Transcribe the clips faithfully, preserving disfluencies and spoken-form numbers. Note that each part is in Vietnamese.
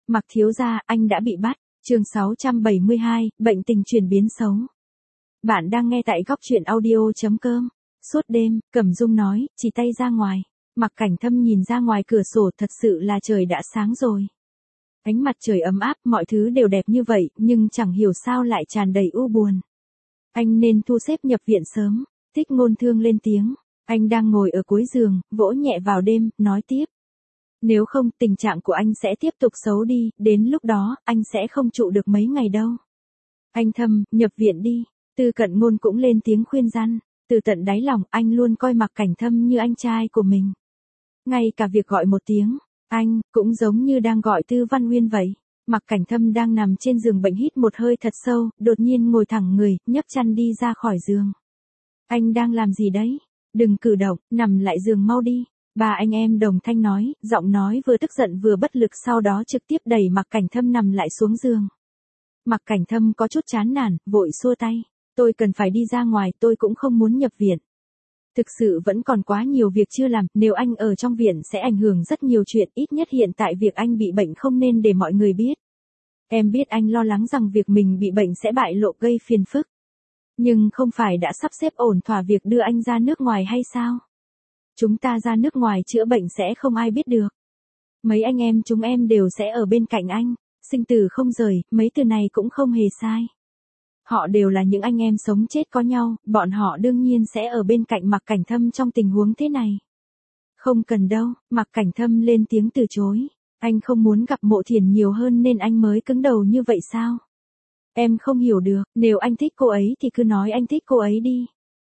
Mạc thiếu gia, anh đã bị bắt. Chương sáu trăm bảy mươi hai, bệnh tình chuyển biến xấu. Bạn đang nghe tại góc truyện audio chấm com. Suốt đêm, Cẩm Dung nói, chỉ tay ra ngoài. Mạc Cảnh Thâm nhìn ra ngoài cửa sổ, thật sự là trời đã sáng rồi. Ánh mặt trời ấm áp, mọi thứ đều đẹp như vậy, nhưng chẳng hiểu sao lại tràn đầy u buồn. Anh nên thu xếp nhập viện sớm. Thích Ngôn Thương lên tiếng. Anh đang ngồi ở cuối giường, vỗ nhẹ vào đêm, nói tiếp. Nếu không, tình trạng của anh sẽ tiếp tục xấu đi, đến lúc đó, anh sẽ không trụ được mấy ngày đâu. Anh Thâm, nhập viện đi. Tư Cận Ngôn cũng lên tiếng khuyên răn. Từ tận đáy lòng, anh luôn coi Mạc Cảnh Thâm như anh trai của mình. Ngay cả việc gọi một tiếng, anh, cũng giống như đang gọi Tư Văn Uyên vậy. Mạc Cảnh Thâm đang nằm trên giường bệnh hít một hơi thật sâu, đột nhiên ngồi thẳng người, nhấc chăn đi ra khỏi giường. Anh đang làm gì đấy? Đừng cử động, nằm lại giường mau đi. Ba anh em đồng thanh nói, giọng nói vừa tức giận vừa bất lực, sau đó trực tiếp đẩy Mạc Cảnh Thâm nằm lại xuống giường. Mạc Cảnh Thâm có chút chán nản, vội xua tay. Tôi cần phải đi ra ngoài, tôi cũng không muốn nhập viện. Thực sự vẫn còn quá nhiều việc chưa làm, nếu anh ở trong viện sẽ ảnh hưởng rất nhiều chuyện, ít nhất hiện tại việc anh bị bệnh không nên để mọi người biết. Em biết anh lo lắng rằng việc mình bị bệnh sẽ bại lộ gây phiền phức. Nhưng không phải đã sắp xếp ổn thỏa việc đưa anh ra nước ngoài hay sao? Chúng ta ra nước ngoài chữa bệnh sẽ không ai biết được. Mấy anh em chúng em đều sẽ ở bên cạnh anh, sinh tử không rời, mấy từ này cũng không hề sai. Họ đều là những anh em sống chết có nhau, bọn họ đương nhiên sẽ ở bên cạnh Mạc Cảnh Thâm trong tình huống thế này. Không cần đâu, Mạc Cảnh Thâm lên tiếng từ chối. Anh không muốn gặp Mộ Thiển nhiều hơn nên anh mới cứng đầu như vậy sao? Em không hiểu được, nếu anh thích cô ấy thì cứ nói anh thích cô ấy đi.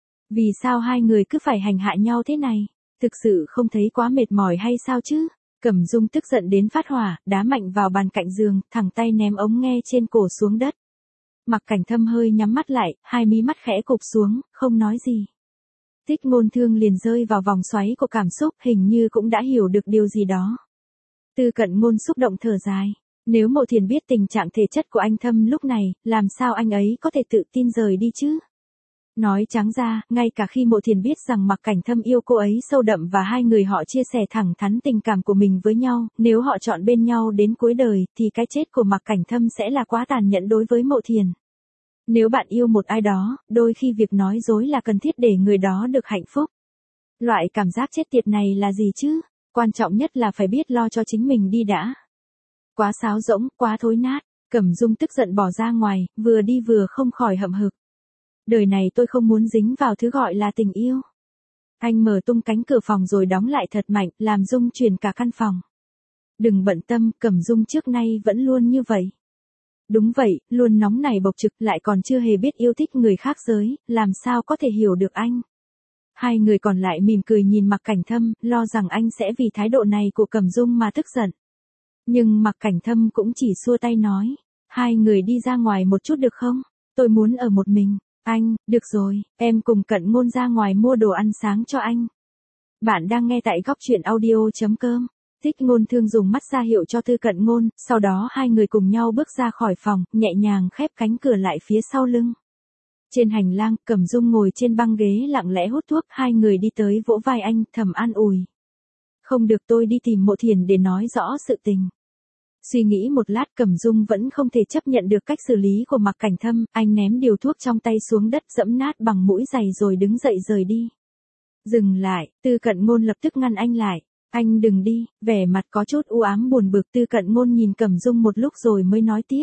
Vì sao hai người cứ phải hành hạ nhau thế này? Thực sự không thấy quá mệt mỏi hay sao chứ? Cẩm Dung tức giận đến phát hỏa, đá mạnh vào bàn cạnh giường, thẳng tay ném ống nghe trên cổ xuống đất. Mạc Cảnh Thâm hơi nhắm mắt lại, hai mí mắt khẽ cụp xuống, không nói gì. Thích Ngôn Thương liền rơi vào vòng xoáy của cảm xúc, hình như cũng đã hiểu được điều gì đó. Tư Cận Ngôn xúc động thở dài. Nếu Mộ Thiền biết tình trạng thể chất của anh Thâm lúc này, làm sao anh ấy có thể tự tin rời đi chứ? Nói trắng ra, ngay cả khi Mộ Thiền biết rằng Mạc Cảnh Thâm yêu cô ấy sâu đậm và hai người họ chia sẻ thẳng thắn tình cảm của mình với nhau, nếu họ chọn bên nhau đến cuối đời, thì cái chết của Mạc Cảnh Thâm sẽ là quá tàn nhẫn đối với Mộ Thiền. Nếu bạn yêu một ai đó, đôi khi việc nói dối là cần thiết để người đó được hạnh phúc. Loại cảm giác chết tiệt này là gì chứ? Quan trọng nhất là phải biết lo cho chính mình đi đã. Quá sáo rỗng, quá thối nát. Cẩm Dung tức giận bỏ ra ngoài, vừa đi vừa không khỏi hậm hực. Đời này tôi không muốn dính vào thứ gọi là tình yêu. Anh mở tung cánh cửa phòng rồi đóng lại thật mạnh, làm rung chuyển cả căn phòng. Đừng bận tâm, Cẩm Dung trước nay vẫn luôn như vậy. Đúng vậy, luôn nóng nảy bộc trực, lại còn chưa hề biết yêu thích người khác giới, làm sao có thể hiểu được anh. Hai người còn lại mỉm cười nhìn Mạc Cảnh Thâm, lo rằng anh sẽ vì thái độ này của Cẩm Dung mà tức giận. Nhưng Mạc Cảnh Thâm cũng chỉ xua tay nói, hai người đi ra ngoài một chút được không? Tôi muốn ở một mình. Anh, được rồi, em cùng Cận Ngôn ra ngoài mua đồ ăn sáng cho anh. Bạn đang nghe tại góc truyện audio chấm com. Thích Ngôn Thương dùng mắt ra hiệu cho Tư Cận Ngôn, sau đó hai người cùng nhau bước ra khỏi phòng, nhẹ nhàng khép cánh cửa lại phía sau lưng. Trên hành lang, Cẩm Dung ngồi trên băng ghế lặng lẽ hút thuốc, hai người đi tới vỗ vai anh, thầm an ủi. Không được, tôi đi tìm Mộ Thiền để nói rõ sự tình. Suy nghĩ một lát, Cẩm Dung vẫn không thể chấp nhận được cách xử lý của Mạc Cảnh Thâm, anh ném điều thuốc trong tay xuống đất, dẫm nát bằng mũi giày rồi đứng dậy rời đi. Dừng lại, Tư Cận Ngôn lập tức ngăn anh lại. Anh đừng đi, vẻ mặt có chút u ám buồn bực. Tư Cận Ngôn nhìn Cẩm Dung một lúc rồi mới nói tiếp.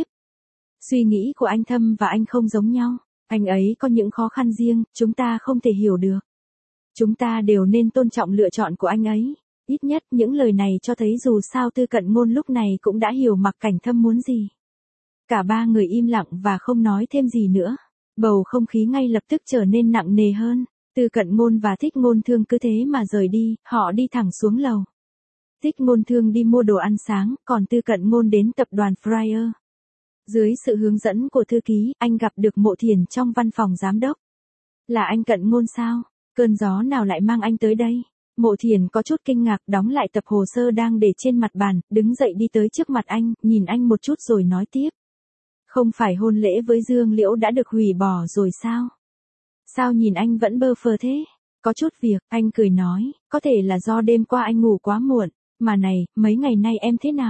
Suy nghĩ của anh Thâm và anh không giống nhau, anh ấy có những khó khăn riêng, chúng ta không thể hiểu được. Chúng ta đều nên tôn trọng lựa chọn của anh ấy. Ít nhất những lời này cho thấy dù sao Tư Cận Ngôn lúc này cũng đã hiểu Mạc Cảnh Thâm muốn gì. Cả ba người im lặng và không nói thêm gì nữa. Bầu không khí ngay lập tức trở nên nặng nề hơn. Tư Cận Ngôn và Thích Ngôn Thương cứ thế mà rời đi, họ đi thẳng xuống lầu. Thích Ngôn Thương đi mua đồ ăn sáng, còn Tư Cận Ngôn đến tập đoàn Fryer. Dưới sự hướng dẫn của thư ký, anh gặp được Mộ Thiền trong văn phòng giám đốc. Là anh Cận Ngôn sao? Cơn gió nào lại mang anh tới đây? Mộ Thiền có chút kinh ngạc, đóng lại tập hồ sơ đang để trên mặt bàn, đứng dậy đi tới trước mặt anh, nhìn anh một chút rồi nói tiếp. Không phải hôn lễ với Dương Liễu đã được hủy bỏ rồi sao? Sao nhìn anh vẫn bơ phờ thế? Có chút việc, anh cười nói, có thể là do đêm qua anh ngủ quá muộn, mà này, mấy ngày nay em thế nào?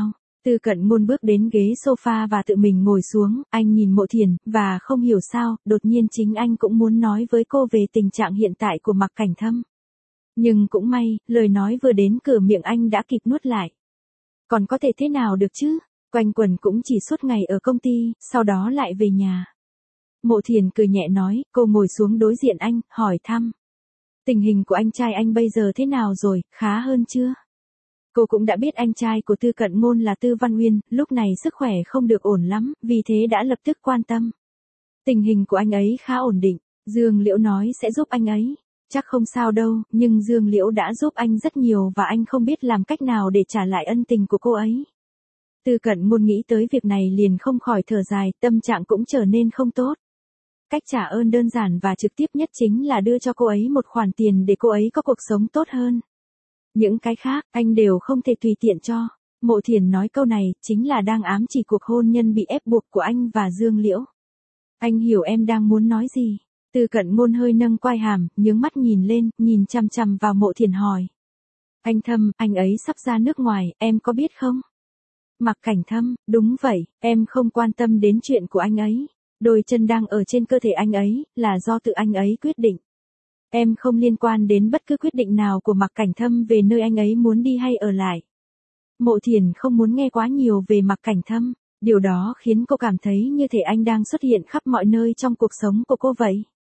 Tư Cận Ngôn bước đến ghế sofa và tự mình ngồi xuống, anh nhìn Mộ Thiền, và không hiểu sao, đột nhiên chính anh cũng muốn nói với cô về tình trạng hiện tại của Mạc Cảnh Thâm. Nhưng cũng may, lời nói vừa đến cửa miệng anh đã kịp nuốt lại. Còn có thể thế nào được chứ, quanh quẩn cũng chỉ suốt ngày ở công ty, sau đó lại về nhà. Mộ Thiền cười nhẹ nói, cô ngồi xuống đối diện anh, hỏi thăm. Tình hình của anh trai anh bây giờ thế nào rồi, khá hơn chưa? Cô cũng đã biết anh trai của Tư Cận Ngôn là Tư Văn Uyên, lúc này sức khỏe không được ổn lắm, vì thế đã lập tức quan tâm. Tình hình của anh ấy khá ổn định, Dương Liễu nói sẽ giúp anh ấy. Chắc không sao đâu, nhưng Dương Liễu đã giúp anh rất nhiều và anh không biết làm cách nào để trả lại ân tình của cô ấy. Tư Cận Ngôn nghĩ tới việc này liền không khỏi thở dài, tâm trạng cũng trở nên không tốt. Cách trả ơn đơn giản và trực tiếp nhất chính là đưa cho cô ấy một khoản tiền để cô ấy có cuộc sống tốt hơn. Những cái khác, anh đều không thể tùy tiện cho. Mộ Thiền nói câu này, chính là đang ám chỉ cuộc hôn nhân bị ép buộc của anh và Dương Liễu. Anh hiểu em đang muốn nói gì. Tư Cận Ngôn hơi nâng quai hàm, nhướng mắt nhìn lên, nhìn chằm chằm vào Mộ Thiền hỏi. Anh Thâm, anh ấy sắp ra nước ngoài, em có biết không? Mạc Cảnh Thâm, đúng vậy, em không quan tâm đến chuyện của anh ấy. Đôi chân đang ở trên cơ thể anh ấy, là do tự anh ấy quyết định. Em không liên quan đến bất cứ quyết định nào của Mạc Cảnh Thâm về nơi anh ấy muốn đi hay ở lại. Mộ Thiền không muốn nghe quá nhiều về Mạc Cảnh Thâm, điều đó khiến cô cảm thấy như thể anh đang xuất hiện khắp mọi nơi trong cuộc sống của cô vậy.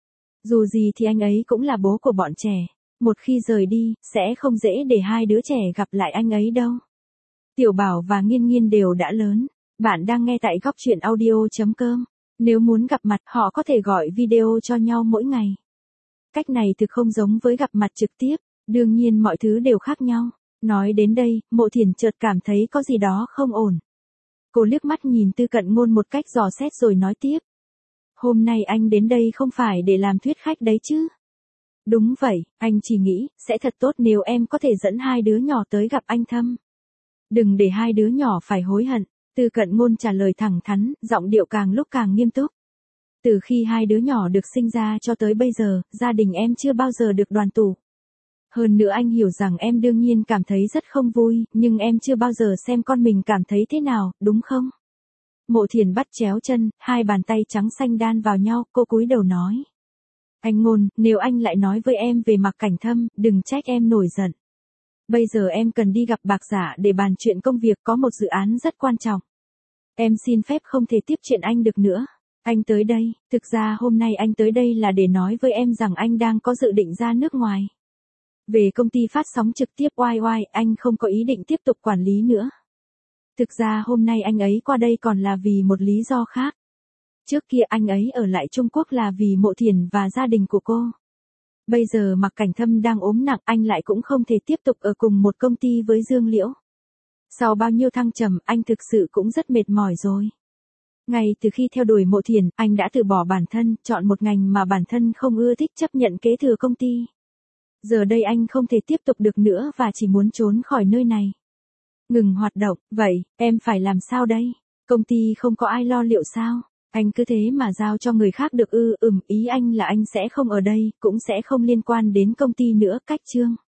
Dù gì thì anh ấy cũng là bố của bọn trẻ, một khi rời đi, sẽ không dễ để hai đứa trẻ gặp lại anh ấy đâu. Tiểu Bảo và Nghiên Nghiên đều đã lớn, bạn đang nghe tại góc truyện audio chấm com. Nếu muốn gặp mặt, họ có thể gọi video cho nhau mỗi ngày. Cách này thực không giống với gặp mặt trực tiếp, đương nhiên mọi thứ đều khác nhau. Nói đến đây, Mộ Thiền chợt cảm thấy có gì đó không ổn. Cô liếc mắt nhìn Tư Cận Ngôn một cách dò xét rồi nói tiếp. Hôm nay anh đến đây không phải để làm thuyết khách đấy chứ? Đúng vậy, anh chỉ nghĩ, sẽ thật tốt nếu em có thể dẫn hai đứa nhỏ tới gặp anh Thâm. Đừng để hai đứa nhỏ phải hối hận. Tư Cận Ngôn trả lời thẳng thắn, giọng điệu càng lúc càng nghiêm túc. Từ khi hai đứa nhỏ được sinh ra cho tới bây giờ, gia đình em chưa bao giờ được đoàn tụ. Hơn nữa anh hiểu rằng em đương nhiên cảm thấy rất không vui, nhưng em chưa bao giờ xem con mình cảm thấy thế nào, đúng không? Mộ Thiền bắt chéo chân, hai bàn tay trắng xanh đan vào nhau, cô cúi đầu nói. Anh Ngôn, nếu anh lại nói với em về Mạc Cảnh Thâm, đừng trách em nổi giận. Bây giờ em cần đi gặp Bạc Giả để bàn chuyện công việc, có một dự án rất quan trọng. Em xin phép không thể tiếp chuyện anh được nữa. Anh tới đây, thực ra hôm nay anh tới đây là để nói với em rằng anh đang có dự định ra nước ngoài. Về công ty phát sóng trực tiếp oai oai, anh không có ý định tiếp tục quản lý nữa. Thực ra hôm nay anh ấy qua đây còn là vì một lý do khác. Trước kia anh ấy ở lại Trung Quốc là vì Mộ Thiền và gia đình của cô. Bây giờ Mạc Cảnh Thâm đang ốm nặng, anh lại cũng không thể tiếp tục ở cùng một công ty với Dương Liễu. Sau bao nhiêu thăng trầm, anh thực sự cũng rất mệt mỏi rồi. Ngay từ khi theo đuổi Mộ Thiền, anh đã từ bỏ bản thân, chọn một ngành mà bản thân không ưa thích, chấp nhận kế thừa công ty. Giờ đây anh không thể tiếp tục được nữa và chỉ muốn trốn khỏi nơi này. Ngừng hoạt động, vậy, em phải làm sao đây? Công ty không có ai lo liệu sao? Anh cứ thế mà giao cho người khác được ư? Ừm, ý anh là anh sẽ không ở đây, cũng sẽ không liên quan đến công ty nữa. Cách chương